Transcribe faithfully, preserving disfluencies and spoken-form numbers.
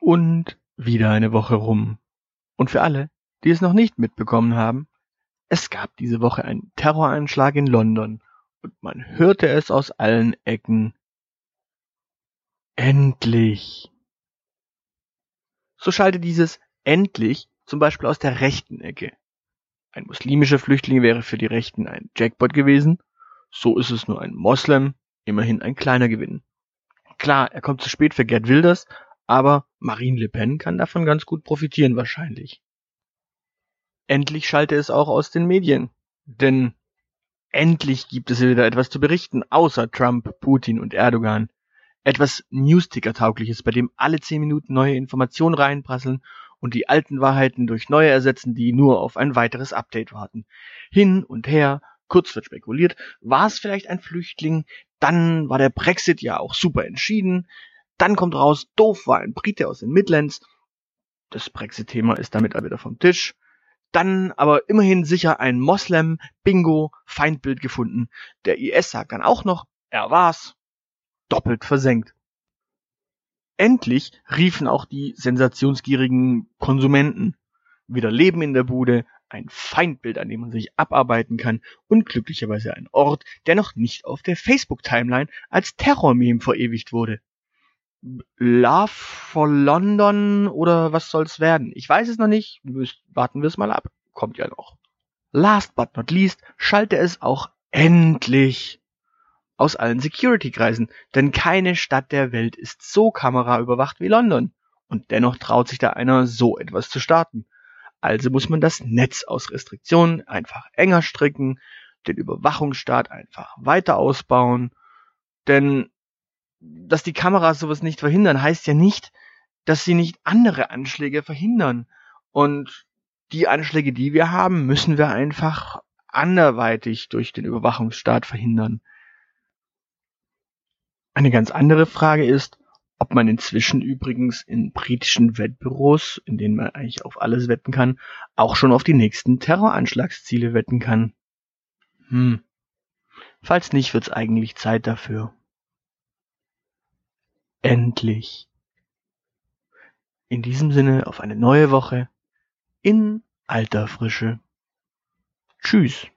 Und wieder eine Woche rum. Und für alle, die es noch nicht mitbekommen haben, es gab diese Woche einen Terroranschlag in London und man hörte es aus allen Ecken. Endlich! So schallte dieses endlich zum Beispiel aus der rechten Ecke. Ein muslimischer Flüchtling wäre für die Rechten ein Jackpot gewesen, so ist es nur ein Moslem, immerhin ein kleiner Gewinn. Klar, er kommt zu spät für Geert Wilders, aber Marine Le Pen kann davon ganz gut profitieren wahrscheinlich. Endlich schallte es auch aus den Medien, denn endlich gibt es wieder etwas zu berichten, außer Trump, Putin und Erdogan. Etwas Newsticker-taugliches, bei dem alle zehn Minuten neue Informationen reinprasseln und die alten Wahrheiten durch neue ersetzen, die nur auf ein weiteres Update warten. Hin und her, kurz wird spekuliert, war es vielleicht ein Flüchtling, dann war der Brexit ja auch super entschieden, dann kommt raus, doof war ein Brite aus den Midlands, das Brexit-Thema ist damit wieder vom Tisch, dann aber immerhin sicher ein Moslem, Bingo, Feindbild gefunden, der I S sagt dann auch noch, er war's, doppelt versenkt. Endlich riefen auch die sensationsgierigen Konsumenten wieder Leben in der Bude, ein Feindbild, an dem man sich abarbeiten kann und glücklicherweise ein Ort, der noch nicht auf der Facebook-Timeline als Terror-Meme verewigt wurde. Love for London oder was soll's werden? Ich weiß es noch nicht, warten wir es mal ab. Kommt ja noch. Last but not least schallte es auch endlich aus allen Security-Kreisen, denn keine Stadt der Welt ist so kameraüberwacht wie London. Und dennoch traut sich da einer, so etwas zu starten. Also muss man das Netz aus Restriktionen einfach enger stricken, den Überwachungsstaat einfach weiter ausbauen, denn dass die Kameras sowas nicht verhindern, heißt ja nicht, dass sie nicht andere Anschläge verhindern. Und die Anschläge, die wir haben, müssen wir einfach anderweitig durch den Überwachungsstaat verhindern. Eine ganz andere Frage ist, ob man inzwischen übrigens in britischen Wettbüros, in denen man eigentlich auf alles wetten kann, auch schon auf die nächsten Terroranschlagsziele wetten kann. Hm. Falls nicht, wird's eigentlich Zeit dafür. Endlich. In diesem Sinne auf eine neue Woche in alter Frische. Tschüss.